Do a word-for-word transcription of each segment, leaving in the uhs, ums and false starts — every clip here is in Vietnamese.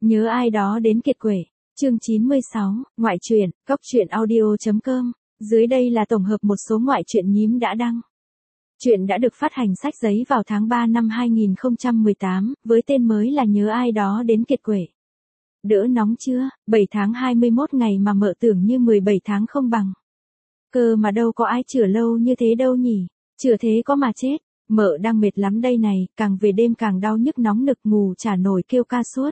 Nhớ ai đó đến kiệt quệ. Chương chín mươi sáu, ngoại truyện, cóc truyện audio chấm com. Dưới đây là tổng hợp một số ngoại truyện nhím đã đăng. Truyện đã được phát hành sách giấy vào tháng ba năm hai nghìn không trăm mười tám, với tên mới là Nhớ ai đó đến kiệt quệ. Đỡ nóng chưa, bảy tháng hai mươi mốt ngày mà mợ tưởng như mười bảy tháng không bằng. Cơ mà đâu có ai chữa lâu như thế đâu nhỉ, chữa thế có mà chết. Mợ đang mệt lắm đây này, càng về đêm càng đau nhức nóng nực ngủ chả nổi kêu ca suốt.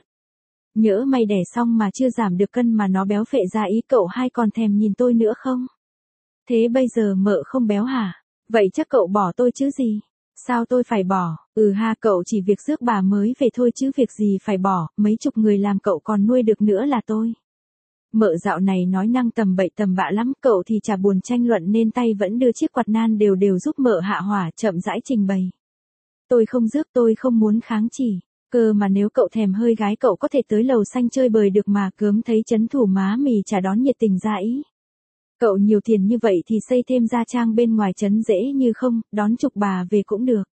Nhỡ mày đẻ xong mà chưa giảm được cân mà nó béo phệ ra ý cậu hai còn thèm nhìn tôi nữa không? Thế bây giờ mợ không béo hả? Vậy chắc cậu bỏ tôi chứ gì? Sao tôi phải bỏ? Ừ ha, cậu chỉ việc rước bà mới về thôi chứ việc gì phải bỏ, mấy chục người làm cậu còn nuôi được nữa là tôi. Mợ dạo này nói năng tầm bậy tầm bạ lắm, cậu thì chả buồn tranh luận nên tay vẫn đưa chiếc quạt nan đều đều giúp mợ hạ hỏa chậm rãi trình bày. Tôi không rước, tôi không muốn kháng chỉ. Cơ mà nếu cậu thèm hơi gái cậu có thể tới lầu xanh chơi bời được mà, cớm thấy chấn thủ má mì chả đón nhiệt tình ra ý. Cậu nhiều tiền như vậy thì xây thêm gia trang bên ngoài trấn dễ như không, đón chục bà về cũng được.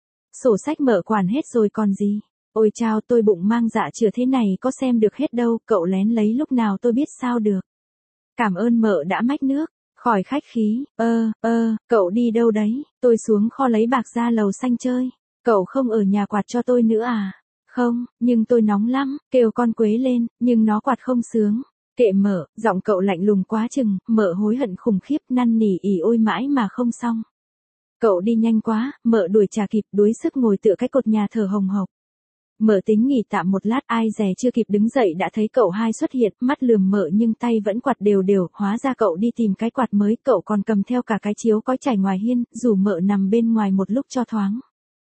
Sổ sách mợ quản hết rồi còn gì. Ôi chao, tôi bụng mang dạ chữa thế này có xem được hết đâu, cậu lén lấy lúc nào tôi biết sao được. Cảm ơn mợ đã mách nước, khỏi khách khí. Ơ, ơ, cậu đi đâu đấy? Tôi xuống kho lấy bạc ra lầu xanh chơi. Cậu không ở nhà quạt cho tôi nữa à? Không, nhưng tôi nóng lắm, kêu con Quế lên, nhưng nó quạt không sướng. Kệ mợ, giọng cậu lạnh lùng quá chừng, mợ hối hận khủng khiếp năn nỉ ỉ ôi mãi mà không xong. Cậu đi nhanh quá, mợ đuổi chả kịp, đuối sức ngồi tựa cái cột nhà thở hồng hộc. Mợ tính nghỉ tạm một lát, ai dè chưa kịp đứng dậy đã thấy cậu hai xuất hiện, mắt lườm mợ nhưng tay vẫn quạt đều đều, hóa ra cậu đi tìm cái quạt mới, cậu còn cầm theo cả cái chiếu cói trải ngoài hiên, rủ mợ nằm bên ngoài một lúc cho thoáng.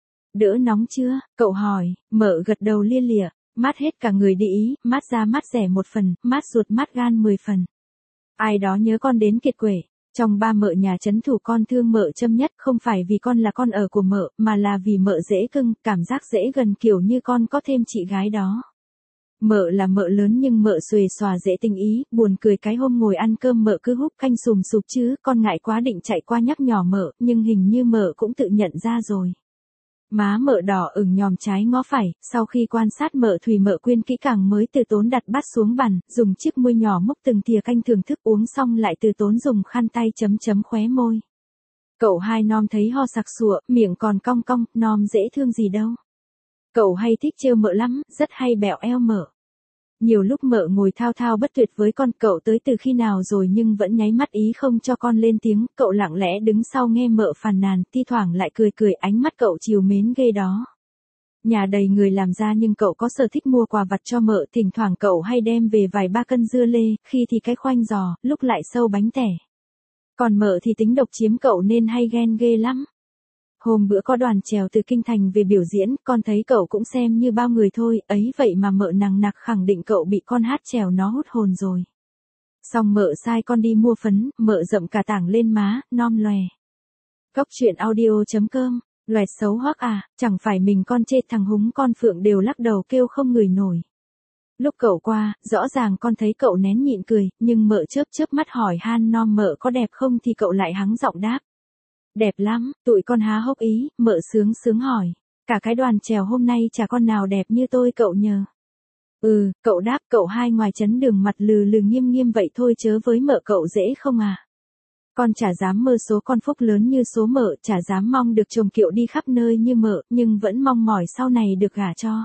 Đỡ nóng chưa? Cậu hỏi, mợ gật đầu lia lịa, mát hết cả người đi ý, mát da mát rẻ một phần, mát ruột mát gan mười phần. Ai đó nhớ con đến kiệt quệ. Trong ba mợ nhà trấn thủ con thương mợ châm nhất, không phải vì con là con ở của mợ, mà là vì mợ dễ cưng, cảm giác dễ gần kiểu như con có thêm chị gái đó. Mợ là mợ lớn nhưng mợ xuề xòa dễ tình ý, buồn cười cái hôm ngồi ăn cơm mợ cứ húp canh sùm sụp chứ, con ngại quá định chạy qua nhắc nhở mợ, nhưng hình như mợ cũng tự nhận ra rồi. Má mợ đỏ ửng nhòm trái ngó phải, sau khi quan sát mợ Thùy mợ Quyên kỹ càng mới từ tốn đặt bát xuống bàn, dùng chiếc muôi nhỏ múc từng thìa canh thưởng thức uống xong lại từ tốn dùng khăn tay chấm chấm khóe môi. Cậu hai nom thấy ho sặc sụa, miệng còn cong cong, nom dễ thương gì đâu. Cậu hay thích trêu mợ lắm, rất hay bẹo eo mợ. Nhiều lúc mợ ngồi thao thao bất tuyệt với con, cậu tới từ khi nào rồi nhưng vẫn nháy mắt ý không cho con lên tiếng, cậu lặng lẽ đứng sau nghe mợ phàn nàn, thi thoảng lại cười cười, ánh mắt cậu trìu mến ghê đó. Nhà đầy người làm ra nhưng cậu có sở thích mua quà vặt cho mợ, thỉnh thoảng cậu hay đem về vài ba cân dưa lê, khi thì cái khoanh giò, lúc lại sâu bánh tẻ. Còn mợ thì tính độc chiếm cậu nên hay ghen ghê lắm. Hôm bữa có đoàn chèo từ Kinh Thành về biểu diễn, con thấy cậu cũng xem như bao người thôi, ấy vậy mà mợ nằng nặc khẳng định cậu bị con hát chèo nó hút hồn rồi. Xong mợ sai con đi mua phấn, mợ rậm cả tảng lên má, nom lòe. Cóc truyện audio chấm com, loẹt xấu hoắc à, chẳng phải mình con chê thằng húng con Phượng đều lắc đầu kêu không ngửi nổi. Lúc cậu qua, rõ ràng con thấy cậu nén nhịn cười, nhưng mợ chớp chớp mắt hỏi han nom mợ có đẹp không thì cậu lại hắng giọng đáp. Đẹp lắm, tụi con há hốc ý, mợ sướng sướng hỏi. Cả cái đoàn chèo hôm nay chả con nào đẹp như tôi cậu nhờ. Ừ, cậu đáp, cậu hai ngoài chấn đường mặt lừ lừ nghiêm nghiêm vậy thôi chớ với mợ cậu dễ không à. Con chả dám mơ số con phúc lớn như số mợ, chả dám mong được chồng kiệu đi khắp nơi như mợ, nhưng vẫn mong mỏi sau này được gả cho.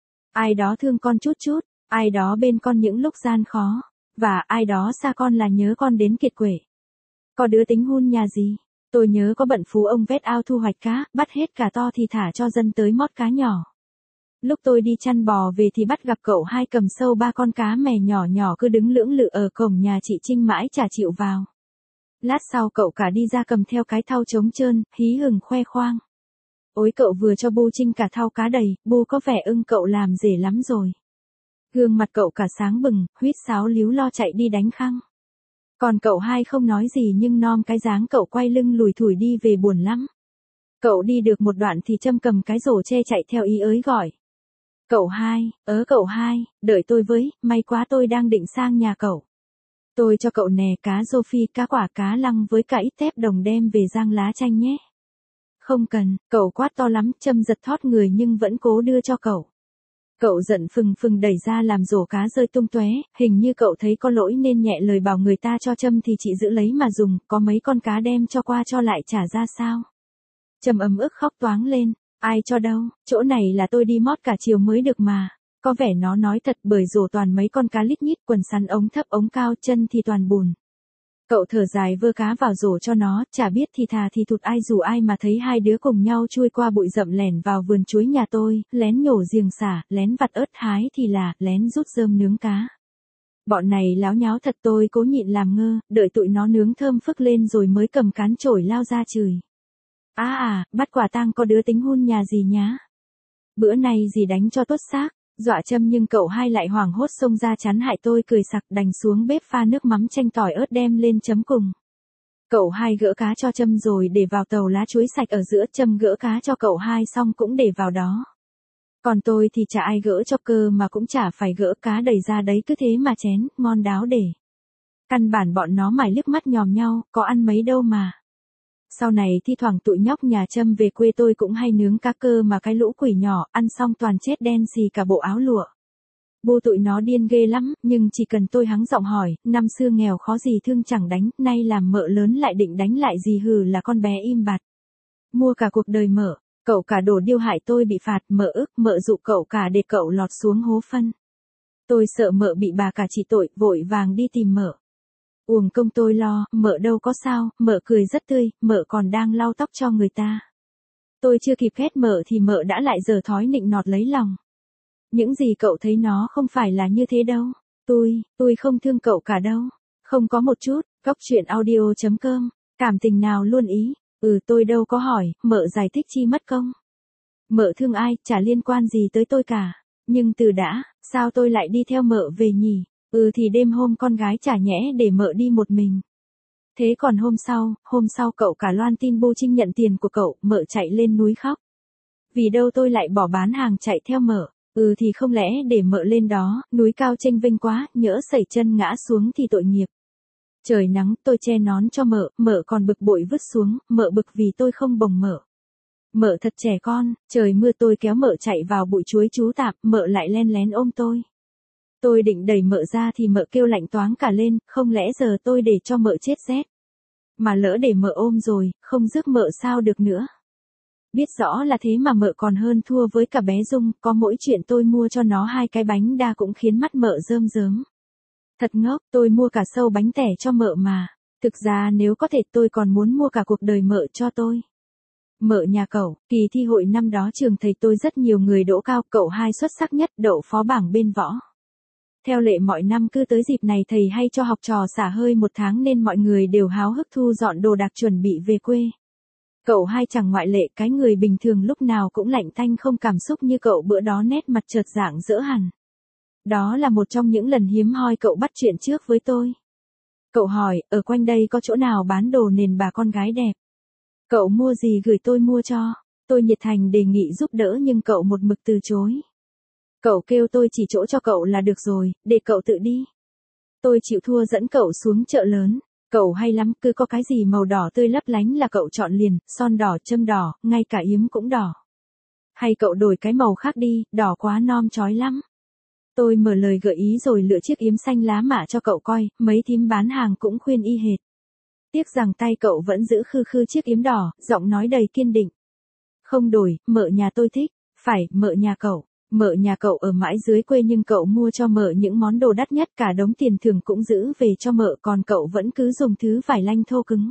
Ai đó thương con chút chút, ai đó bên con những lúc gian khó, và ai đó xa con là nhớ con đến kiệt quệ. Có đứa tính hun nhà gì? Tôi nhớ có bận phú ông vét ao thu hoạch cá, bắt hết cả to thì thả cho dân tới mót cá nhỏ. Lúc tôi đi chăn bò về thì bắt gặp cậu hai cầm sâu ba con cá mè nhỏ nhỏ cứ đứng lưỡng lự ở cổng nhà chị Trinh mãi chả chịu vào. Lát sau cậu cả đi ra cầm theo cái thau trống trơn, hí hửng khoe khoang. Ôi cậu vừa cho Bu Trinh cả thau cá đầy, Bu có vẻ ưng cậu làm rể lắm rồi. Gương mặt cậu cả sáng bừng, huýt sáo líu lo chạy đi đánh khăng. Còn cậu hai không nói gì nhưng nom cái dáng cậu quay lưng lùi thủi đi về buồn lắm. Cậu đi được một đoạn thì Trâm cầm cái rổ che chạy theo ý ới gọi. Cậu hai, ớ cậu hai, đợi tôi với, may quá tôi đang định sang nhà cậu. Tôi cho cậu nè cá rô phi, cá quả, cá lăng với cả ít tép đồng đem về rang lá chanh nhé. Không cần, cậu quát to lắm, Trâm giật thót người nhưng vẫn cố đưa cho cậu. Cậu giận phừng phừng đẩy ra làm rổ cá rơi tung tóe, hình như cậu thấy có lỗi nên nhẹ lời bảo người ta cho Trâm thì chị giữ lấy mà dùng, có mấy con cá đem cho qua cho lại trả ra sao. Trâm ấm ức khóc toáng lên, ai cho đâu, chỗ này là tôi đi mót cả chiều mới được mà. Có vẻ nó nói thật bởi rổ toàn mấy con cá lít nhít, quần sắn ống thấp ống cao, chân thì toàn bùn. Cậu thở dài vơ cá vào rổ cho nó, chả biết thì thà thì thụt ai dù ai mà thấy hai đứa cùng nhau chui qua bụi rậm lẻn vào vườn chuối nhà tôi, lén nhổ giềng sả, lén vặt ớt hái thì là, lén rút rơm nướng cá. Bọn này láo nháo thật, tôi cố nhịn làm ngơ, đợi tụi nó nướng thơm phức lên rồi mới cầm cán chổi lao ra chửi. À à, bắt quả tang có đứa tính hôn nhà gì nhá. Bữa nay gì đánh cho tuốt xác. Dọa Trâm nhưng cậu hai lại hoảng hốt xông ra chắn hại tôi cười sặc, đành xuống bếp pha nước mắm chanh tỏi ớt đem lên chấm cùng. Cậu hai gỡ cá cho Trâm rồi để vào tàu lá chuối sạch ở giữa, Trâm gỡ cá cho cậu hai xong cũng để vào đó. Còn tôi thì chả ai gỡ cho cơ mà cũng chả phải gỡ, cá đẩy ra đấy cứ thế mà chén, ngon đáo để. Căn bản bọn nó mải liếc mắt nhòm nhau, có ăn mấy đâu mà. Sau này thi thoảng tụi nhóc nhà Trâm về quê tôi cũng hay nướng cá cơ mà cái lũ quỷ nhỏ ăn xong toàn chết đen xì cả bộ áo lụa. Bố tụi nó điên ghê lắm, nhưng chỉ cần tôi hắng giọng hỏi, năm xưa nghèo khó gì thương chẳng đánh, nay làm mợ lớn lại định đánh lại gì, hừ là con bé im bặt. Mua cả cuộc đời mợ, cậu cả đổ điêu hại tôi bị phạt, mợ ức, mợ dụ cậu cả để cậu lọt xuống hố phân. Tôi sợ mợ bị bà cả trị tội, vội vàng đi tìm mợ. Uổng công tôi lo, mợ đâu có sao, mợ cười rất tươi, mợ còn đang lau tóc cho người ta. Tôi chưa kịp ghét mợ thì mợ đã lại giở thói nịnh nọt lấy lòng. Những gì cậu thấy nó không phải là như thế đâu. Tôi, tôi không thương cậu cả đâu. Không có một chút, góc chuyện audio chấm com, cảm tình nào luôn ý. Ừ tôi đâu có hỏi, mợ giải thích chi mất công. Mợ thương ai, chả liên quan gì tới tôi cả. Nhưng từ đã, sao tôi lại đi theo mợ về nhỉ? Ừ thì đêm hôm con gái chả nhẽ để mợ đi một mình. Thế còn hôm sau, hôm sau cậu cả loan tin Bô Trinh nhận tiền của cậu, mợ chạy lên núi khóc. Vì đâu tôi lại bỏ bán hàng chạy theo mợ. Ừ thì không lẽ để mợ lên đó, núi cao chênh vênh quá, nhỡ sẩy chân ngã xuống thì tội nghiệp. Trời nắng, tôi che nón cho mợ, mợ còn bực bội vứt xuống, mợ bực vì tôi không bồng mợ. Mợ thật trẻ con, trời mưa tôi kéo mợ chạy vào bụi chuối trú tạp, mợ lại len lén ôm tôi. Tôi định đẩy mợ ra thì mợ kêu lạnh toáng cả lên, không lẽ giờ tôi để cho mợ chết rét. Mà lỡ để mợ ôm rồi, không rước mợ sao được nữa. Biết rõ là thế mà mợ còn hơn thua với cả bé Dung, có mỗi chuyện tôi mua cho nó hai cái bánh đa cũng khiến mắt mợ rơm rớm. Thật ngốc, tôi mua cả sâu bánh tẻ cho mợ mà. Thực ra nếu có thể tôi còn muốn mua cả cuộc đời mợ cho tôi. Mợ nhà cậu, kỳ thi hội năm đó trường thầy tôi rất nhiều người đỗ cao, cậu hai xuất sắc nhất, đậu phó bảng bên võ. Theo lệ mọi năm cứ tới dịp này thầy hay cho học trò xả hơi một tháng nên mọi người đều háo hức thu dọn đồ đạc chuẩn bị về quê. Cậu hai chẳng ngoại lệ, cái người bình thường lúc nào cũng lạnh tanh không cảm xúc như cậu bữa đó nét mặt chợt rạng rỡ hẳn. Đó là một trong những lần hiếm hoi cậu bắt chuyện trước với tôi. Cậu hỏi, ở quanh đây có chỗ nào bán đồ nền bà con gái đẹp? Cậu mua gì gửi tôi mua cho? Tôi nhiệt thành đề nghị giúp đỡ nhưng cậu một mực từ chối. Cậu kêu tôi chỉ chỗ cho cậu là được rồi, để cậu tự đi. Tôi chịu thua dẫn cậu xuống chợ lớn. Cậu hay lắm, cứ có cái gì màu đỏ tươi lấp lánh là cậu chọn liền, son đỏ, châm đỏ, ngay cả yếm cũng đỏ. Hay cậu đổi cái màu khác đi, đỏ quá nom chói lắm. Tôi mở lời gợi ý rồi lựa chiếc yếm xanh lá mạ cho cậu coi, mấy thím bán hàng cũng khuyên y hệt. Tiếc rằng tay cậu vẫn giữ khư khư chiếc yếm đỏ, giọng nói đầy kiên định. Không đổi, mợ nhà tôi thích. Phải, mợ nhà cậu. Mợ nhà cậu ở mãi dưới quê nhưng cậu mua cho mợ những món đồ đắt nhất, cả đống tiền thưởng cũng giữ về cho mợ, còn cậu vẫn cứ dùng thứ vải lanh thô cứng.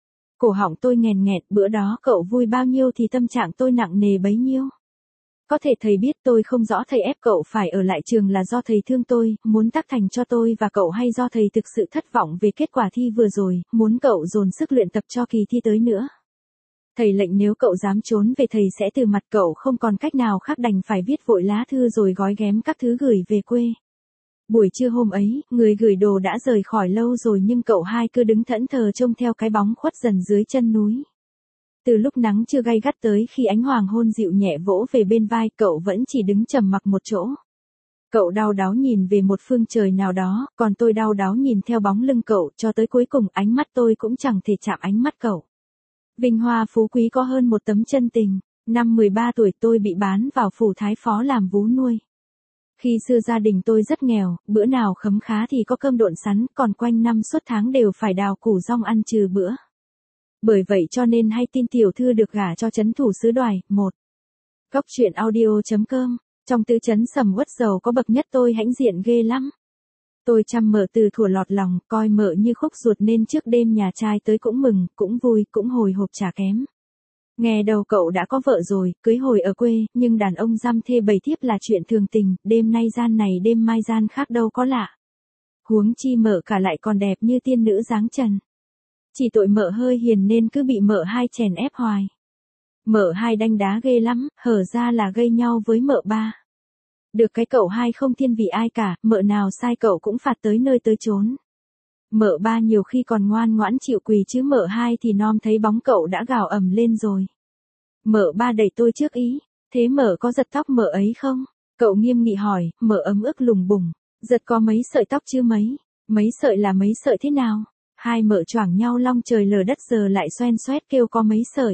Cổ họng tôi nghèn nghẹt, bữa đó cậu vui bao nhiêu thì tâm trạng tôi nặng nề bấy nhiêu. Có thể thầy biết tôi không rõ thầy ép cậu phải ở lại trường là do thầy thương tôi, muốn tác thành cho tôi và cậu, hay do thầy thực sự thất vọng về kết quả thi vừa rồi, muốn cậu dồn sức luyện tập cho kỳ thi tới nữa. Thầy lệnh nếu cậu dám trốn về thầy sẽ từ mặt, cậu không còn cách nào khác đành phải viết vội lá thư rồi gói ghém các thứ gửi về quê. Buổi trưa hôm ấy, người gửi đồ đã rời khỏi lâu rồi nhưng cậu hai cứ đứng thẫn thờ trông theo cái bóng khuất dần dưới chân núi. Từ lúc nắng chưa gay gắt tới khi ánh hoàng hôn dịu nhẹ vỗ về bên vai, cậu vẫn chỉ đứng trầm mặc một chỗ. Cậu đau đáu nhìn về một phương trời nào đó, còn tôi đau đáu nhìn theo bóng lưng cậu, cho tới cuối cùng ánh mắt tôi cũng chẳng thể chạm ánh mắt cậu. Vinh hoa phú quý có hơn một tấm chân tình. Năm mười ba tuổi tôi bị bán vào phủ Thái Phó làm vú nuôi. Khi xưa gia đình tôi rất nghèo, bữa nào khấm khá thì có cơm độn sắn, còn quanh năm suốt tháng đều phải đào củ rong ăn trừ bữa. Bởi vậy cho nên hay tin tiểu thư được gả cho trấn thủ xứ Đoài. Một. Cóc truyện audio.com. Trong tứ trấn sầm uất dầu có bậc nhất tôi hãnh diện ghê lắm. Tôi chăm mợ từ thuở lọt lòng, coi mợ như khúc ruột nên trước đêm nhà trai tới cũng mừng, cũng vui, cũng hồi hộp chả kém. Nghe đầu cậu đã có vợ rồi, cưới hồi ở quê, nhưng đàn ông giam thê bầy thiếp là chuyện thường tình, đêm nay gian này đêm mai gian khác đâu có lạ. Huống chi mợ cả lại còn đẹp như tiên nữ dáng trần. Chỉ tội mợ hơi hiền nên cứ bị mợ hai chèn ép hoài. Mợ hai đánh đá ghê lắm, hở ra là gây nhau với mợ ba. Được cái cậu hai không thiên vị ai cả, mợ nào sai cậu cũng phạt tới nơi tới chốn. Mợ ba nhiều khi còn ngoan ngoãn chịu quỳ chứ mợ hai thì nom thấy bóng cậu đã gào ầm lên rồi. Mợ ba đẩy tôi trước ý, thế mợ có giật tóc mợ ấy không? Cậu nghiêm nghị hỏi, mợ ấm ức lùng bùng, giật có mấy sợi tóc chứ mấy, mấy sợi là mấy sợi thế nào? Hai mợ choảng nhau long trời lở đất giờ lại xoen xoét kêu có mấy sợi.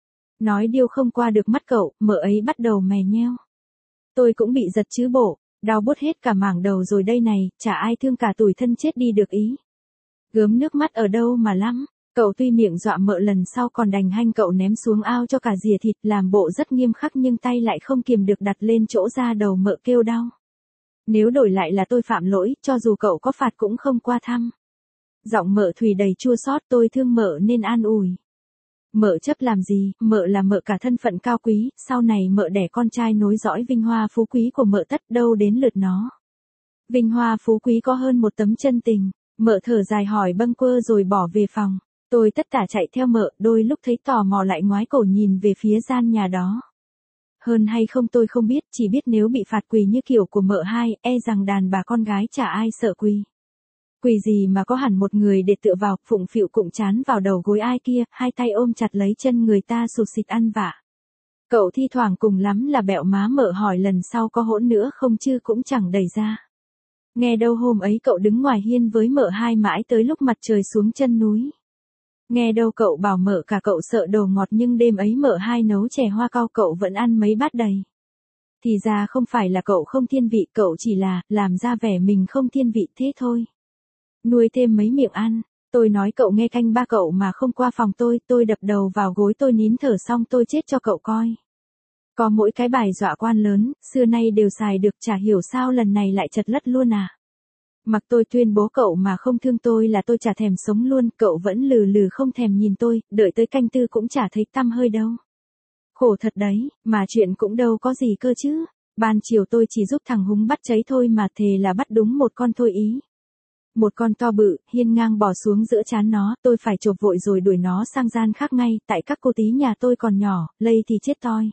Nói điêu không qua được mắt cậu, mợ ấy bắt đầu mè nheo. Tôi cũng bị giật chứ bộ, đau bút hết cả mảng đầu rồi đây này, chả ai thương cả tủi thân chết đi được ý. Gớm nước mắt ở đâu mà lắm, cậu tuy miệng dọa mợ lần sau còn đành hanh cậu ném xuống ao cho cả dìa thịt làm bộ rất nghiêm khắc nhưng tay lại không kiềm được đặt lên chỗ da đầu mợ kêu đau. Nếu đổi lại là tôi phạm lỗi, cho dù cậu có phạt cũng không qua thăm. Giọng mợ thùy đầy chua xót tôi thương mợ nên an ủi. Mợ chấp làm gì, mợ là mợ cả thân phận cao quý, sau này mợ đẻ con trai nối dõi vinh hoa phú quý của mợ tất đâu đến lượt nó. Vinh hoa phú quý có hơn một tấm chân tình, mợ thở dài hỏi bâng quơ rồi bỏ về phòng. Tôi tất tả chạy theo mợ, đôi lúc thấy tò mò lại ngoái cổ nhìn về phía gian nhà đó. Hơn hay không tôi không biết, chỉ biết nếu bị phạt quỳ như kiểu của mợ hai, e rằng đàn bà con gái chả ai sợ quỳ. Quỳ gì mà có hẳn một người để tựa vào, phụng phịu cụng chán vào đầu gối ai kia, hai tay ôm chặt lấy chân người ta sụt xịt ăn vạ. Cậu thi thoảng cùng lắm là bẹo má mợ hỏi lần sau có hỗn nữa không chứ cũng chẳng đẩy ra. Nghe đâu hôm ấy cậu đứng ngoài hiên với mợ hai mãi tới lúc mặt trời xuống chân núi. Nghe đâu cậu bảo mợ cả cậu sợ đồ ngọt nhưng đêm ấy mợ hai nấu chè hoa cau cậu vẫn ăn mấy bát đầy. Thì ra không phải là cậu không thiên vị, cậu chỉ là làm ra vẻ mình không thiên vị thế thôi. Nuôi thêm mấy miệng ăn, tôi nói cậu nghe canh ba cậu mà không qua phòng tôi, tôi đập đầu vào gối tôi nín thở xong tôi chết cho cậu coi. Có mỗi cái bài dọa quan lớn, xưa nay đều xài được chả hiểu sao lần này lại chật lất luôn à. Mặc tôi tuyên bố cậu mà không thương tôi là tôi chả thèm sống luôn, cậu vẫn lừ lừ không thèm nhìn tôi, đợi tới canh tư cũng chả thấy tăm hơi đâu. Khổ thật đấy, mà chuyện cũng đâu có gì cơ chứ. Ban chiều tôi chỉ giúp thằng Húng bắt cháy thôi mà thề là bắt đúng một con thôi ý. Một con to bự, hiên ngang bò xuống giữa trán nó, tôi phải chộp vội rồi đuổi nó sang gian khác ngay, tại các cô tí nhà tôi còn nhỏ, lây thì chết toi.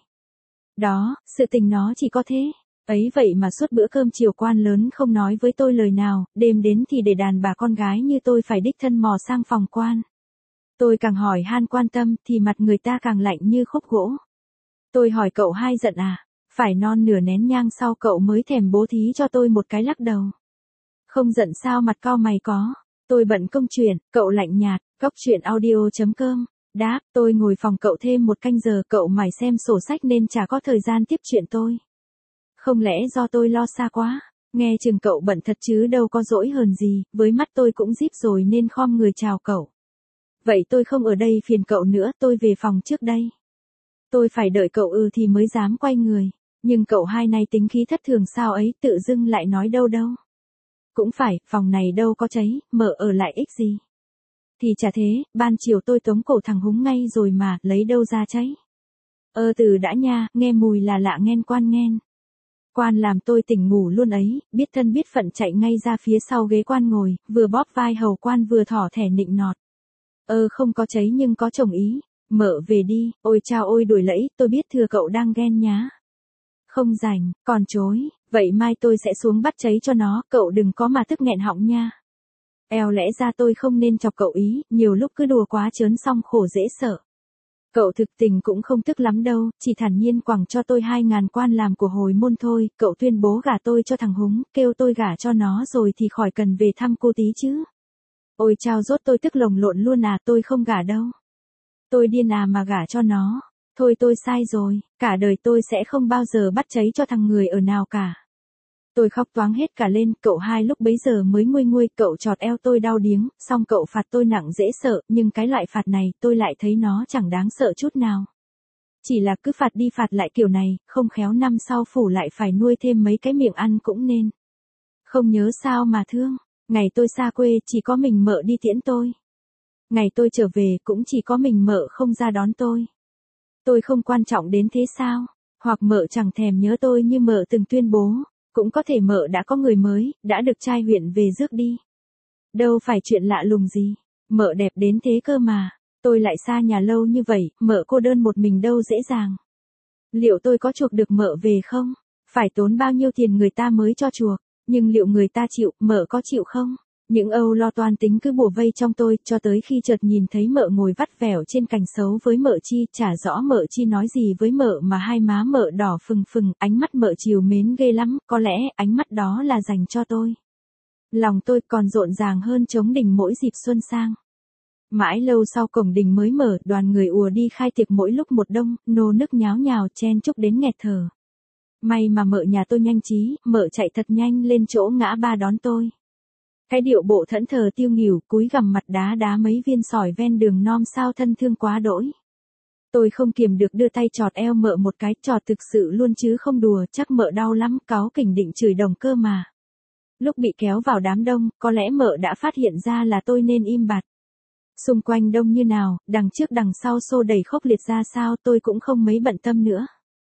Đó, sự tình nó chỉ có thế. Ấy vậy mà suốt bữa cơm chiều quan lớn không nói với tôi lời nào, đêm đến thì để đàn bà con gái như tôi phải đích thân mò sang phòng quan. Tôi càng hỏi han quan tâm thì mặt người ta càng lạnh như khúc gỗ. Tôi hỏi cậu hai giận à, phải non nửa nén nhang sau cậu mới thèm bố thí cho tôi một cái lắc đầu. Không giận sao mặt cau mày có, tôi bận công chuyện, cậu lạnh nhạt, cóc truyện audio.com. Đáp, tôi ngồi phòng cậu thêm một canh giờ cậu mải xem sổ sách nên chả có thời gian tiếp chuyện tôi. Không lẽ do tôi lo xa quá, nghe chừng cậu bận thật chứ đâu có dỗi hờn gì, với mắt tôi cũng díp rồi nên khom người chào cậu. Vậy tôi không ở đây phiền cậu nữa, tôi về phòng trước đây. Tôi phải đợi cậu ừ thì mới dám quay người, nhưng cậu hai này tính khí thất thường sao ấy tự dưng lại nói đâu đâu. Cũng phải, phòng này đâu có cháy, mợ ở lại ích gì. Thì chả thế, ban chiều tôi tống cổ thằng Húng ngay rồi mà, lấy đâu ra cháy. Ơ từ đã nha, nghe mùi là lạ nghen quan nghen. Quan làm tôi tỉnh ngủ luôn ấy, biết thân biết phận chạy ngay ra phía sau ghế quan ngồi, vừa bóp vai hầu quan vừa thỏ thẻ nịnh nọt. Ơ không có cháy nhưng có chồng ý, mợ về đi, ôi chao ôi đuổi lẫy, tôi biết thừa cậu đang ghen nhá. Không rảnh, còn chối, vậy mai tôi sẽ xuống bắt cháy cho nó, cậu đừng có mà tức nghẹn họng nha. Eo lẽ ra tôi không nên chọc cậu ý, nhiều lúc cứ đùa quá chớn xong khổ dễ sợ. Cậu thực tình cũng không tức lắm đâu, chỉ thản nhiên quẳng cho tôi hai ngàn quan làm của hồi môn thôi, cậu tuyên bố gả tôi cho thằng Húng, kêu tôi gả cho nó rồi thì khỏi cần về thăm cô tí chứ. Ôi chao rốt tôi tức lồng lộn luôn à, tôi không gả đâu. Tôi điên à mà gả cho nó. Thôi tôi sai rồi, cả đời tôi sẽ không bao giờ bắt cháy cho thằng người ở nào cả. Tôi khóc toáng hết cả lên, cậu hai lúc bấy giờ mới nguôi nguôi, cậu chọt eo tôi đau điếng, xong cậu phạt tôi nặng dễ sợ, nhưng cái loại phạt này tôi lại thấy nó chẳng đáng sợ chút nào. Chỉ là cứ phạt đi phạt lại kiểu này, không khéo năm sau phủ lại phải nuôi thêm mấy cái miệng ăn cũng nên. Không nhớ sao mà thương, ngày tôi xa quê chỉ có mình mợ đi tiễn tôi. Ngày tôi trở về cũng chỉ có mình mợ không ra đón tôi. Tôi không quan trọng đến thế sao? Hoặc mợ chẳng thèm nhớ tôi như mợ từng tuyên bố. Cũng có thể mợ đã có người mới, đã được trai huyện về rước đi. Đâu phải chuyện lạ lùng gì, mợ đẹp đến thế cơ mà, tôi lại xa nhà lâu như vậy, mợ cô đơn một mình đâu dễ dàng. Liệu tôi có chuộc được mợ về không? Phải tốn bao nhiêu tiền người ta mới cho chuộc, nhưng liệu người ta chịu, mợ có chịu không? Những âu lo toan tính cứ bủa vây trong tôi, cho tới khi chợt nhìn thấy mợ ngồi vắt vẻo trên cành sấu với mợ Chi, chả rõ mợ Chi nói gì với mợ mà hai má mợ đỏ phừng phừng, ánh mắt mợ trìu mến ghê lắm, có lẽ ánh mắt đó là dành cho tôi. Lòng tôi còn rộn ràng hơn trống đình mỗi dịp xuân sang. Mãi lâu sau cổng đình mới mở, đoàn người ùa đi khai tiệc mỗi lúc một đông, nô nức nháo nhào chen chúc đến nghẹt thở. May mà mợ nhà tôi nhanh trí, mợ chạy thật nhanh lên chỗ ngã ba đón tôi. Cái điệu bộ thẫn thờ tiêu nghỉu, cúi gằm mặt đá đá mấy viên sỏi ven đường non sao thân thương quá đỗi. Tôi không kiềm được đưa tay chọt eo mợ một cái, chọt thực sự luôn chứ không đùa, chắc mợ đau lắm, cáu kỉnh định chửi đồng cơ mà. Lúc bị kéo vào đám đông, có lẽ mợ đã phát hiện ra là tôi nên im bặt. Xung quanh đông như nào, đằng trước đằng sau xô đẩy khốc liệt ra sao tôi cũng không mấy bận tâm nữa.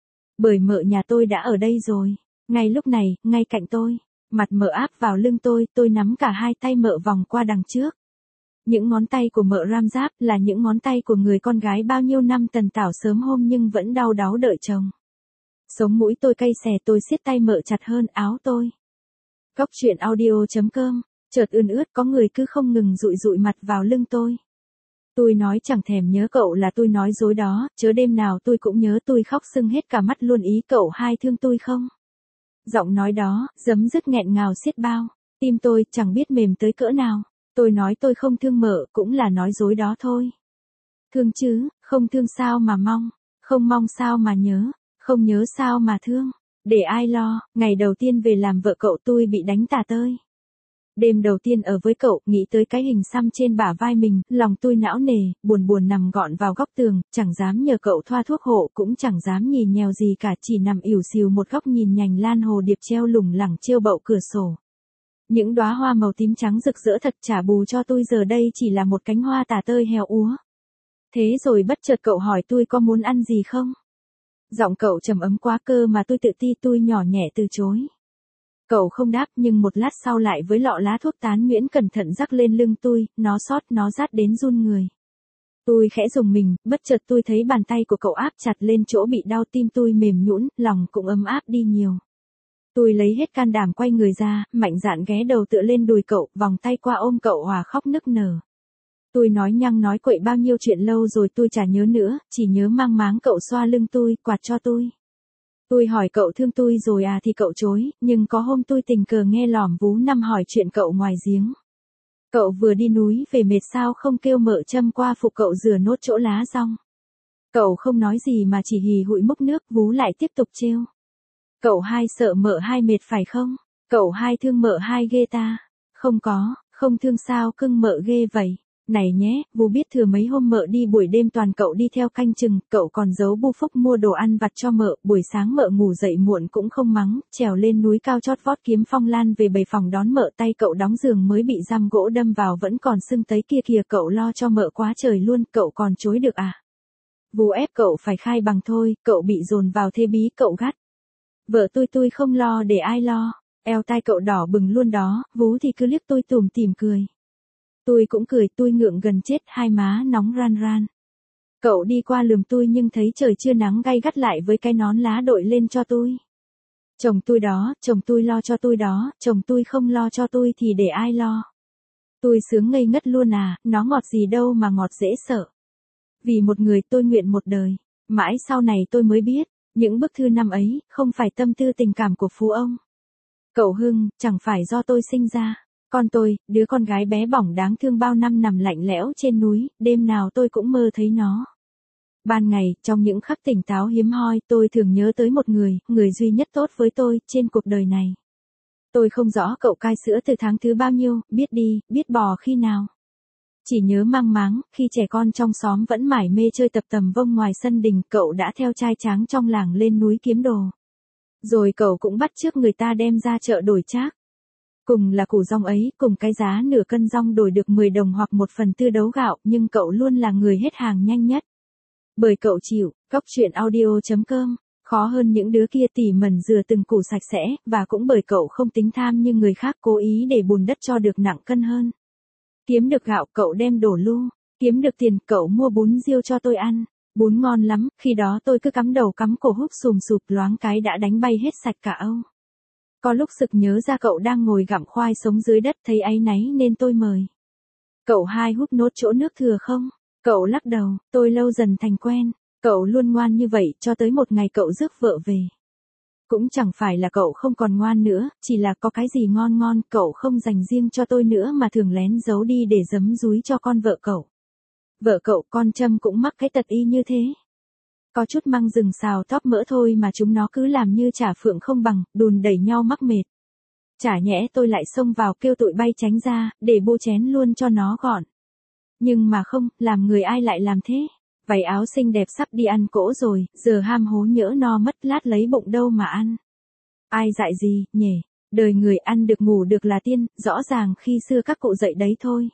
Bởi mợ nhà tôi đã ở đây rồi, ngay lúc này, ngay cạnh tôi. Mặt mợ áp vào lưng tôi, tôi nắm cả hai tay mợ vòng qua đằng trước. Những ngón tay của mợ ram giáp là những ngón tay của người con gái bao nhiêu năm tần tảo sớm hôm nhưng vẫn đau đáu đợi chồng. Sống mũi tôi cay xè, tôi siết tay mợ chặt hơn áo tôi. Góc truyện audio chấm com, chợt ươn ướt có người cứ không ngừng dụi dụi mặt vào lưng tôi. Tôi nói chẳng thèm nhớ cậu là tôi nói dối đó, chớ đêm nào tôi cũng nhớ tôi khóc sưng hết cả mắt luôn ý cậu hai thương tôi không? Giọng nói đó, giấm dứt nghẹn ngào xiết bao, tim tôi chẳng biết mềm tới cỡ nào, tôi nói tôi không thương mợ cũng là nói dối đó thôi. Thương chứ, không thương sao mà mong, không mong sao mà nhớ, không nhớ sao mà thương, để ai lo, ngày đầu tiên về làm vợ cậu tôi bị đánh tả tơi. Đêm đầu tiên ở với cậu, nghĩ tới cái hình xăm trên bả vai mình, lòng tôi não nề, buồn buồn nằm gọn vào góc tường, chẳng dám nhờ cậu thoa thuốc hộ cũng chẳng dám nhìn nhèo gì cả, chỉ nằm ỉu xìu một góc nhìn nhành lan hồ điệp treo lủng lẳng trêu bậu cửa sổ. Những đóa hoa màu tím trắng rực rỡ thật trả bù cho tôi giờ đây chỉ là một cánh hoa tả tơi héo úa. Thế rồi bất chợt cậu hỏi tôi có muốn ăn gì không? Giọng cậu trầm ấm quá cơ mà tôi tự ti tôi nhỏ nhẹ từ chối. Cậu không đáp nhưng một lát sau lại với lọ lá thuốc tán nhuyễn cẩn thận rắc lên lưng tôi, nó xót nó rát đến run người. Tôi khẽ rùng mình, bất chợt tôi thấy bàn tay của cậu áp chặt lên chỗ bị đau, tim tôi mềm nhũn, lòng cũng ấm áp đi nhiều. Tôi lấy hết can đảm quay người ra, mạnh dạn ghé đầu tựa lên đùi cậu, vòng tay qua ôm cậu hòa khóc nức nở. Tôi nói nhăng nói quậy bao nhiêu chuyện lâu rồi tôi chả nhớ nữa, chỉ nhớ mang máng cậu xoa lưng tôi, quạt cho tôi. Tôi hỏi cậu thương tôi rồi à thì cậu chối, nhưng có hôm tôi tình cờ nghe lỏm vú năm hỏi chuyện cậu ngoài giếng. Cậu vừa đi núi về mệt sao không kêu mợ châm qua phụ cậu rửa nốt chỗ lá rong. Cậu không nói gì mà chỉ hì hụi múc nước, vú lại tiếp tục trêu. Cậu hai sợ mợ hai mệt phải không? Cậu hai thương mợ hai ghê ta? Không có, không thương sao cưng mợ ghê vậy? Này nhé, vú biết thừa mấy hôm mợ đi buổi đêm toàn cậu đi theo canh chừng, cậu còn giấu bu phúc mua đồ ăn vặt cho mợ, buổi sáng mợ ngủ dậy muộn cũng không mắng, trèo lên núi cao chót vót kiếm phong lan về bầy phòng đón mợ, tay cậu đóng giường mới bị giam gỗ đâm vào vẫn còn sưng tấy kia kìa, cậu lo cho mợ quá trời luôn, cậu còn chối được à? Vú ép cậu phải khai bằng thôi, cậu bị dồn vào thế bí, cậu gắt. Vợ tôi tôi không lo để ai lo, eo tai cậu đỏ bừng luôn đó, vú thì cứ liếc tôi tủm tỉm cười. Tôi cũng cười, tôi ngượng gần chết, hai má nóng ran ran. Cậu đi qua lườm tôi nhưng thấy trời chưa nắng gay gắt lại với cái nón lá đội lên cho tôi. Chồng tôi đó, chồng tôi lo cho tôi đó, chồng tôi không lo cho tôi thì để ai lo. Tôi sướng ngây ngất luôn à, nó ngọt gì đâu mà ngọt dễ sợ. Vì một người tôi nguyện một đời, mãi sau này tôi mới biết, những bức thư năm ấy, không phải tâm tư tình cảm của phú ông. Cậu Hưng, chẳng phải do tôi sinh ra. Con tôi, đứa con gái bé bỏng đáng thương bao năm nằm lạnh lẽo trên núi, đêm nào tôi cũng mơ thấy nó. Ban ngày, trong những khắc tỉnh táo hiếm hoi, tôi thường nhớ tới một người, người duy nhất tốt với tôi, trên cuộc đời này. Tôi không rõ cậu cai sữa từ tháng thứ bao nhiêu, biết đi, biết bò khi nào. Chỉ nhớ mang máng, khi trẻ con trong xóm vẫn mải mê chơi tập tầm vông ngoài sân đình, cậu đã theo trai tráng trong làng lên núi kiếm đồ. Rồi cậu cũng bắt chước người ta đem ra chợ đổi trác. Cùng là củ rong ấy, cùng cái giá nửa cân rong đổi được mười đồng hoặc một phần tư đấu gạo, nhưng cậu luôn là người hết hàng nhanh nhất. Bởi cậu chịu, cóc truyện audio chấm com, khó hơn những đứa kia tỉ mẩn rửa từng củ sạch sẽ, và cũng bởi cậu không tính tham như người khác cố ý để bùn đất cho được nặng cân hơn. Kiếm được gạo cậu đem đổ lu, kiếm được tiền cậu mua bún riêu cho tôi ăn, bún ngon lắm, khi đó tôi cứ cắm đầu cắm cổ húp sùm sụp loáng cái đã đánh bay hết sạch cả âu. Có lúc sực nhớ ra cậu đang ngồi gặm khoai sống dưới đất thấy áy náy nên tôi mời. Cậu hai hút nốt chỗ nước thừa không? Cậu lắc đầu, tôi lâu dần thành quen, cậu luôn ngoan như vậy cho tới một ngày cậu rước vợ về. Cũng chẳng phải là cậu không còn ngoan nữa, chỉ là có cái gì ngon ngon cậu không dành riêng cho tôi nữa mà thường lén giấu đi để giấm dúi cho con vợ cậu. Vợ cậu con Trâm cũng mắc cái tật y như thế. Có chút măng rừng xào tóp mỡ thôi mà chúng nó cứ làm như chả phượng không bằng, đùn đẩy nhau mắc mệt. Chả nhẽ tôi lại xông vào kêu tụi bay tránh ra, để bô chén luôn cho nó gọn. Nhưng mà không, làm người ai lại làm thế? Váy áo xinh đẹp sắp đi ăn cỗ rồi, giờ ham hố nhỡ no mất lát lấy bụng đâu mà ăn. Ai dạy gì, nhỉ? Đời người ăn được ngủ được là tiên, rõ ràng khi xưa các cụ dạy đấy thôi.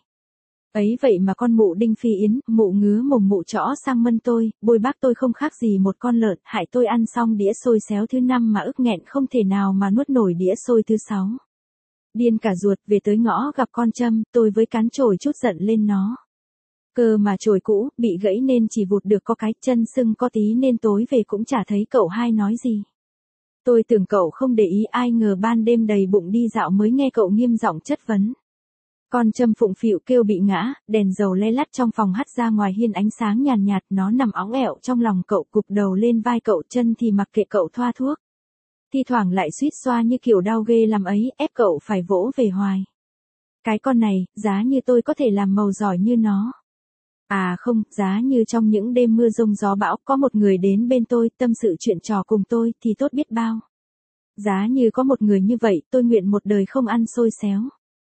Ấy vậy mà con mụ Đinh Phi Yến, mụ ngứa mồm mụ trõ sang mân tôi, bôi bác tôi không khác gì một con lợn, hại tôi ăn xong đĩa xôi xéo thứ năm mà ức nghẹn không thể nào mà nuốt nổi đĩa xôi thứ sáu. Điên cả ruột về tới ngõ gặp con Trâm, tôi với cán chổi chút giận lên nó. Cơ mà chổi cũ, bị gãy nên chỉ vụt được có cái, chân sưng có tí nên tối về cũng chả thấy cậu hai nói gì. Tôi tưởng cậu không để ý ai ngờ ban đêm đầy bụng đi dạo mới nghe cậu nghiêm giọng chất vấn. Con Trâm phụng phịu kêu bị ngã, đèn dầu le lắt trong phòng hắt ra ngoài hiên ánh sáng nhàn nhạt, nhạt, nó nằm óng ẹo trong lòng cậu cụp đầu lên vai cậu chân thì mặc kệ cậu thoa thuốc. Thi thoảng lại suýt xoa như kiểu đau ghê làm ấy, ép cậu phải vỗ về hoài. Cái con này, giá như tôi có thể làm màu giỏi như nó. À không, giá như trong những đêm mưa rông gió bão có một người đến bên tôi tâm sự chuyện trò cùng tôi thì tốt biết bao. Giá như có một người như vậy tôi nguyện một đời không ăn xôi xéo.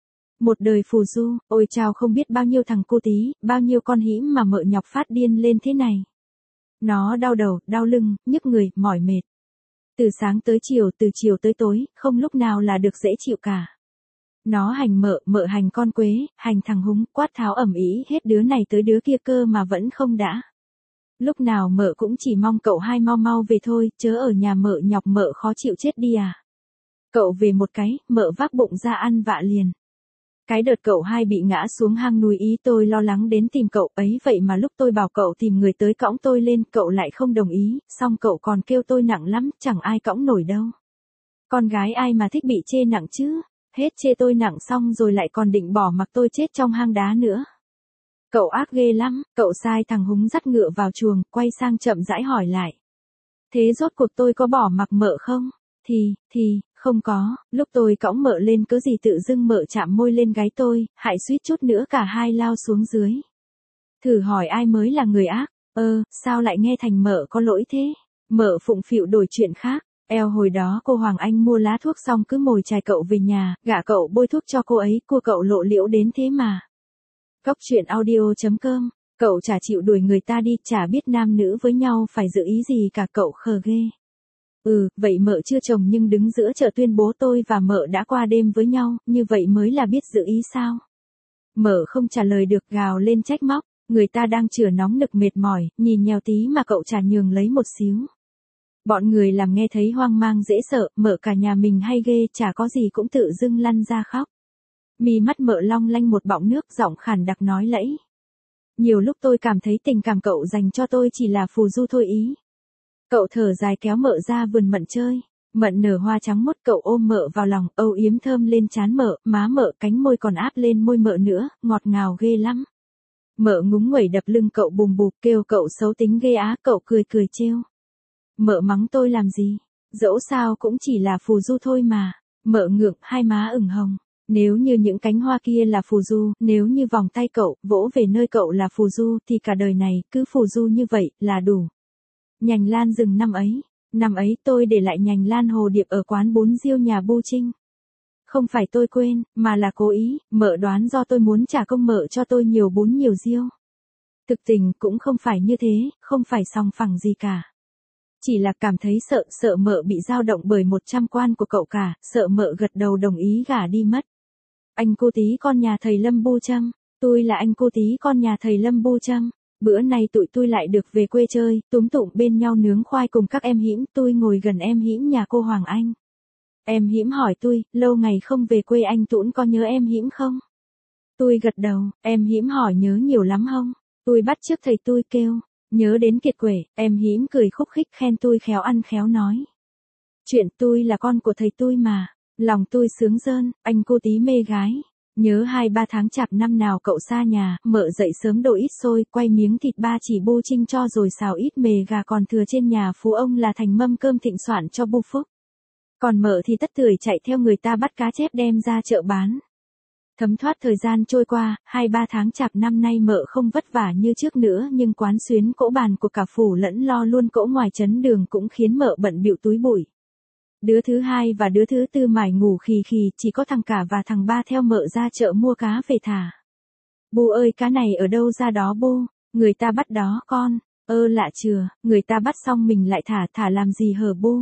Một đời phù du, ôi chao không biết bao nhiêu thằng cô tí, bao nhiêu con hĩm mà mợ nhọc phát điên lên thế này. Nó đau đầu, đau lưng, nhức người, mỏi mệt. Từ sáng tới chiều, từ chiều tới tối, không lúc nào là được dễ chịu cả. Nó hành mợ, mợ hành con Quế, hành thằng Húng, quát tháo ẩm ý hết đứa này tới đứa kia cơ mà vẫn không đã. Lúc nào mợ cũng chỉ mong cậu hai mau mau về thôi, chớ ở nhà mợ nhọc mợ khó chịu chết đi à. Cậu về một cái, mợ vác bụng ra ăn vạ liền. Cái đợt cậu hai bị ngã xuống hang núi ý tôi lo lắng đến tìm cậu ấy vậy mà lúc tôi bảo cậu tìm người tới cõng tôi lên cậu lại không đồng ý, xong cậu còn kêu tôi nặng lắm, chẳng ai cõng nổi đâu. Con gái ai mà thích bị chê nặng chứ, hết chê tôi nặng xong rồi lại còn định bỏ mặc tôi chết trong hang đá nữa. Cậu ác ghê lắm, cậu sai thằng Húng dắt ngựa vào chuồng, quay sang chậm rãi hỏi lại. Thế rốt cuộc tôi có bỏ mặc mợ không? Thì, thì, không có, lúc tôi cõng mợ lên cứ gì tự dưng mợ chạm môi lên gáy tôi, hại suýt chút nữa cả hai lao xuống dưới. Thử hỏi ai mới là người ác, ơ, sao lại nghe thành mợ có lỗi thế? Mợ phụng phịu đổi chuyện khác, eo hồi đó cô Hoàng Anh mua lá thuốc xong cứ mồi chài cậu về nhà, gả cậu bôi thuốc cho cô ấy, cua cậu lộ liễu đến thế mà. Cóc truyện audio chấm com, cậu chả chịu đuổi người ta đi, chả biết nam nữ với nhau phải giữ ý gì cả cậu khờ ghê. Ừ, vậy mợ chưa chồng nhưng đứng giữa chợ tuyên bố tôi và mợ đã qua đêm với nhau, như vậy mới là biết giữ ý sao? Mợ không trả lời được gào lên trách móc, người ta đang chửa nóng nực mệt mỏi, nhìn nhèo tí mà cậu chả nhường lấy một xíu. Bọn người làm nghe thấy hoang mang dễ sợ, mợ cả nhà mình hay ghê, chả có gì cũng tự dưng lăn ra khóc. Mi mắt mợ long lanh một bọng nước, giọng khàn đặc nói lẫy. Nhiều lúc tôi cảm thấy tình cảm cậu dành cho tôi chỉ là phù du thôi ý. Cậu thở dài kéo mợ ra vườn mận chơi, mận nở hoa trắng mốt cậu ôm mợ vào lòng, âu yếm thơm lên trán mợ, má mợ cánh môi còn áp lên môi mợ nữa, ngọt ngào ghê lắm. Mợ ngúng nguẩy đập lưng cậu bùm bụp kêu cậu xấu tính ghê á, cậu cười cười trêu. Mợ mắng tôi làm gì, dẫu sao cũng chỉ là phù du thôi mà, mợ ngượng hai má ửng hồng. Nếu như những cánh hoa kia là phù du, nếu như vòng tay cậu vỗ về nơi cậu là phù du thì cả đời này cứ phù du như vậy là đủ. Nhành lan rừng năm ấy, năm ấy tôi để lại nhành lan hồ điệp ở quán bún riêu nhà Bu Trinh. Không phải tôi quên, mà là cố ý, mợ đoán do tôi muốn trả công mợ cho tôi nhiều bún nhiều riêu. Thực tình cũng không phải như thế, không phải sòng phẳng gì cả. Chỉ là cảm thấy sợ, sợ mợ bị dao động bởi một trăm quan của cậu cả, sợ mợ gật đầu đồng ý gả đi mất. Anh cô tí con nhà thầy Lâm Bu Trâm, tôi là anh cô tí con nhà thầy Lâm Bu Trâm. Bữa nay tụi tôi lại được về quê chơi, túm tụm bên nhau nướng khoai cùng các em hĩm, tôi ngồi gần em hĩm nhà cô Hoàng Anh. Em hĩm hỏi tôi, lâu ngày không về quê anh Tũn có nhớ em hĩm không? Tôi gật đầu, em hĩm hỏi nhớ nhiều lắm không? Tôi bắt chước thầy tôi kêu, nhớ đến kiệt quệ, em hĩm cười khúc khích khen tôi khéo ăn khéo nói. Chuyện tôi là con của thầy tôi mà, lòng tôi sướng rơn, anh cô tí mê gái. Nhớ hai ba tháng chạp năm nào cậu xa nhà, mợ dậy sớm đổ ít xôi, quay miếng thịt ba chỉ Bu Trinh cho rồi xào ít mề gà còn thừa trên nhà phú ông là thành mâm cơm thịnh soạn cho Bu Phúc. Còn mợ thì tất tưởi chạy theo người ta bắt cá chép đem ra chợ bán. Thấm thoát thời gian trôi qua, hai ba tháng chạp năm nay mợ không vất vả như trước nữa nhưng quán xuyến cỗ bàn của cả phủ lẫn lo luôn cỗ ngoài trấn đường cũng khiến mợ bận bịu túi bụi. Đứa thứ hai và đứa thứ tư mải ngủ khì khì, chỉ có thằng cả và thằng ba theo mợ ra chợ mua cá về thả. Bu ơi cá này ở đâu ra đó Bu, người ta bắt đó con, ơ lạ chừa, người ta bắt xong mình lại thả, thả làm gì hở Bu.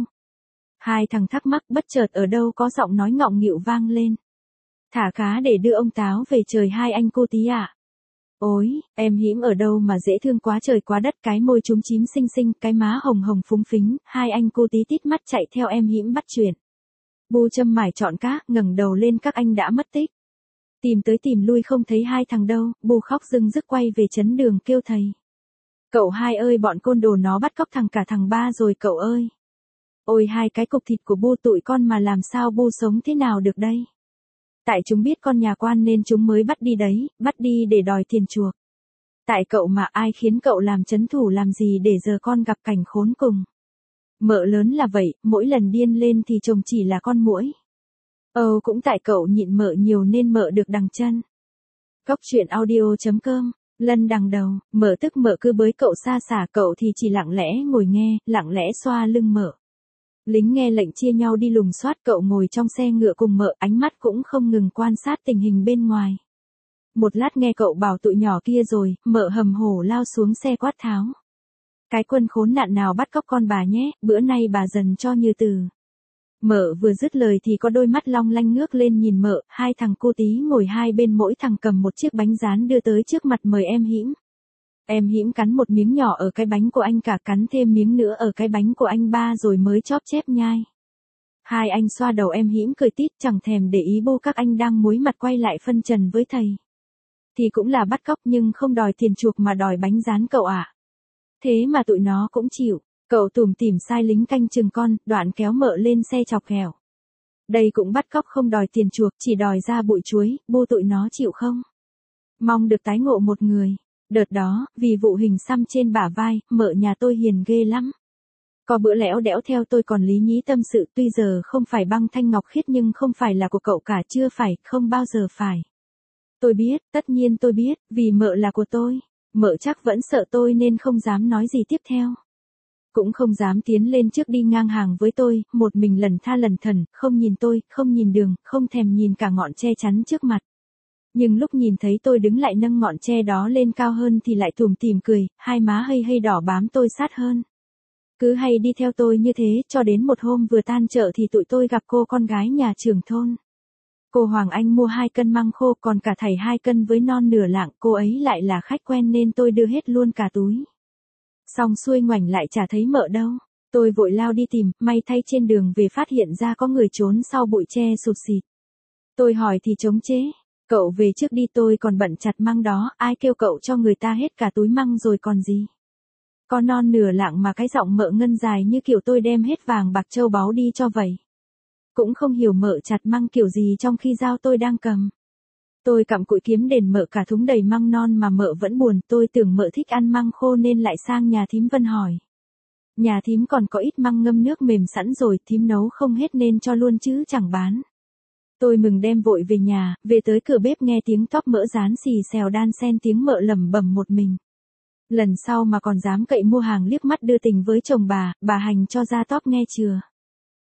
Hai thằng thắc mắc bất chợt ở đâu có giọng nói ngọng nghịu vang lên. Thả cá để đưa ông Táo về trời hai anh cô tí ạ. À? Ôi, em hĩm ở đâu mà dễ thương quá trời quá đất, cái môi chúm chím xinh xinh, cái má hồng hồng phúng phính, hai anh cô tí tít mắt chạy theo em hĩm bắt chuyện. Bu Trâm mải chọn cá, ngẩng đầu lên các anh đã mất tích. Tìm tới tìm lui không thấy hai thằng đâu, Bu khóc rưng rức quay về trấn đường kêu thầy. Cậu hai ơi, bọn côn đồ nó bắt cóc thằng cả thằng ba rồi cậu ơi. Ôi hai cái cục thịt của Bu tụi con mà làm sao Bu sống thế nào được đây. Tại chúng biết con nhà quan nên chúng mới bắt đi đấy, bắt đi để đòi tiền chuộc. Tại cậu mà ai khiến cậu làm trấn thủ làm gì để giờ con gặp cảnh khốn cùng. Mợ lớn là vậy, mỗi lần điên lên thì chồng chỉ là con muỗi. Ờ cũng tại cậu nhịn mợ nhiều nên mợ được đằng chân. Cóc truyện audio chấm com, Lân đằng đầu, mợ tức mợ cứ bới cậu xa xả, cậu thì chỉ lặng lẽ ngồi nghe, lặng lẽ xoa lưng mợ. Lính nghe lệnh chia nhau đi lùng soát, cậu ngồi trong xe ngựa cùng mợ, ánh mắt cũng không ngừng quan sát tình hình bên ngoài. Một lát nghe cậu bảo tụi nhỏ kia rồi, mợ hầm hổ lao xuống xe quát tháo. Cái quân khốn nạn nào bắt cóc con bà nhé, bữa nay bà dần cho như từ. Mợ vừa dứt lời thì có đôi mắt long lanh ngước lên nhìn mợ, hai thằng cô tí ngồi hai bên mỗi thằng cầm một chiếc bánh rán đưa tới trước mặt mời em hĩm. Em hĩm cắn một miếng nhỏ ở cái bánh của anh cả, cắn thêm miếng nữa ở cái bánh của anh ba rồi mới chóp chép nhai. Hai anh xoa đầu em hĩm cười tít, chẳng thèm để ý Bu các anh đang muối mặt quay lại phân trần với thầy. Thì cũng là bắt cóc nhưng không đòi tiền chuộc mà đòi bánh rán cậu ạ. À. Thế mà tụi nó cũng chịu, cậu tủm tỉm sai lính canh chừng con, đoạn kéo mợ lên xe chọc ghẹo. Đây cũng bắt cóc không đòi tiền chuộc, chỉ đòi ra bụi chuối, Bu tụi nó chịu không? Mong được tái ngộ một người. Đợt đó, vì vụ hình xăm trên bả vai, mợ nhà tôi hiền ghê lắm. Có bữa lẽo đẽo theo tôi còn lý nhí tâm sự, tuy giờ không phải băng thanh ngọc khiết nhưng không phải là của cậu cả, chưa phải, không bao giờ phải. Tôi biết, tất nhiên tôi biết, vì mợ là của tôi. Mợ chắc vẫn sợ tôi nên không dám nói gì tiếp theo. Cũng không dám tiến lên trước đi ngang hàng với tôi, một mình lần tha lần thần, không nhìn tôi, không nhìn đường, không thèm nhìn cả ngọn tre chắn trước mặt. Nhưng lúc nhìn thấy tôi đứng lại nâng ngọn tre đó lên cao hơn thì lại tủm tỉm cười, hai má hơi hơi đỏ bám tôi sát hơn. Cứ hay đi theo tôi như thế, cho đến một hôm vừa tan chợ thì tụi tôi gặp cô con gái nhà trưởng thôn. Cô Hoàng Anh mua hai cân măng khô còn cả thảy hai cân với non nửa lạng, cô ấy lại là khách quen nên tôi đưa hết luôn cả túi. Xong xuôi ngoảnh lại chả thấy mợ đâu, tôi vội lao đi tìm, may thay trên đường về phát hiện ra có người trốn sau bụi tre sụt xịt. Tôi hỏi thì chống chế. Cậu về trước đi, tôi còn bận chặt măng đó, ai kêu cậu cho người ta hết cả túi măng rồi còn gì. Có non nửa lạng mà cái giọng mợ ngân dài như kiểu tôi đem hết vàng bạc châu báu đi cho vậy. Cũng không hiểu mợ chặt măng kiểu gì trong khi dao tôi đang cầm. Tôi cặm cụi kiếm đền mợ cả thúng đầy măng non mà mợ vẫn buồn, tôi tưởng mợ thích ăn măng khô nên lại sang nhà thím Vân hỏi. Nhà thím còn có ít măng ngâm nước mềm sẵn rồi, thím nấu không hết nên cho luôn chứ chẳng bán. Tôi mừng đem vội về nhà, về tới cửa bếp nghe tiếng tóp mỡ rán xì xèo đan xen tiếng mợ lẩm bẩm một mình. Lần sau mà còn dám cậy mua hàng liếc mắt đưa tình với chồng bà, bà hành cho ra tóp nghe chưa.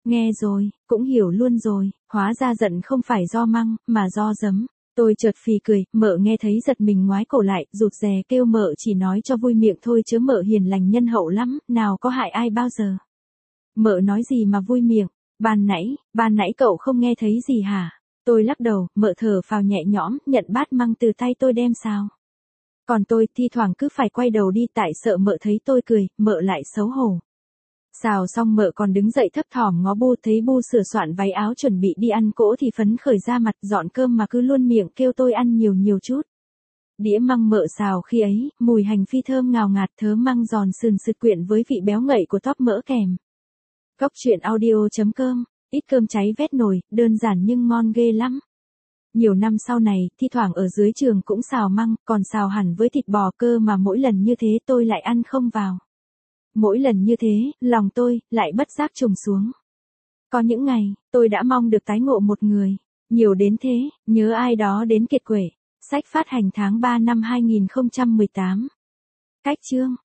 Nghe rồi, cũng hiểu luôn rồi, hóa ra giận không phải do măng, mà do giấm. Tôi chợt phì cười, mợ nghe thấy giật mình ngoái cổ lại, rụt rè kêu mợ chỉ nói cho vui miệng thôi chứ mợ hiền lành nhân hậu lắm, nào có hại ai bao giờ. Mợ nói gì mà vui miệng, ban nãy, ban nãy cậu không nghe thấy gì hả? Tôi lắc đầu, mợ thở phào nhẹ nhõm, nhận bát măng từ tay tôi đem sao. Còn tôi thi thoảng cứ phải quay đầu đi tại sợ mợ thấy tôi cười, mợ lại xấu hổ. Xào xong mợ còn đứng dậy thấp thỏm ngó Bu, thấy Bu sửa soạn váy áo chuẩn bị đi ăn cỗ thì phấn khởi ra mặt dọn cơm mà cứ luôn miệng kêu tôi ăn nhiều nhiều chút. Đĩa măng mợ xào khi ấy, mùi hành phi thơm ngào ngạt, thớ măng giòn sườn sượt quyện với vị béo ngậy của tóp mỡ kèm. Cóc truyện audio chấm com, ít cơm cháy vét nồi, đơn giản nhưng ngon ghê lắm. Nhiều năm sau này, thi thoảng ở dưới trường cũng xào măng, còn xào hẳn với thịt bò cơ mà mỗi lần như thế tôi lại ăn không vào. Mỗi lần như thế, lòng tôi lại bất giác trùng xuống. Có những ngày, tôi đã mong được tái ngộ một người, nhiều đến thế, nhớ ai đó đến kiệt quệ. Sách phát hành tháng ba năm hai nghìn không trăm mười tám. Cách chương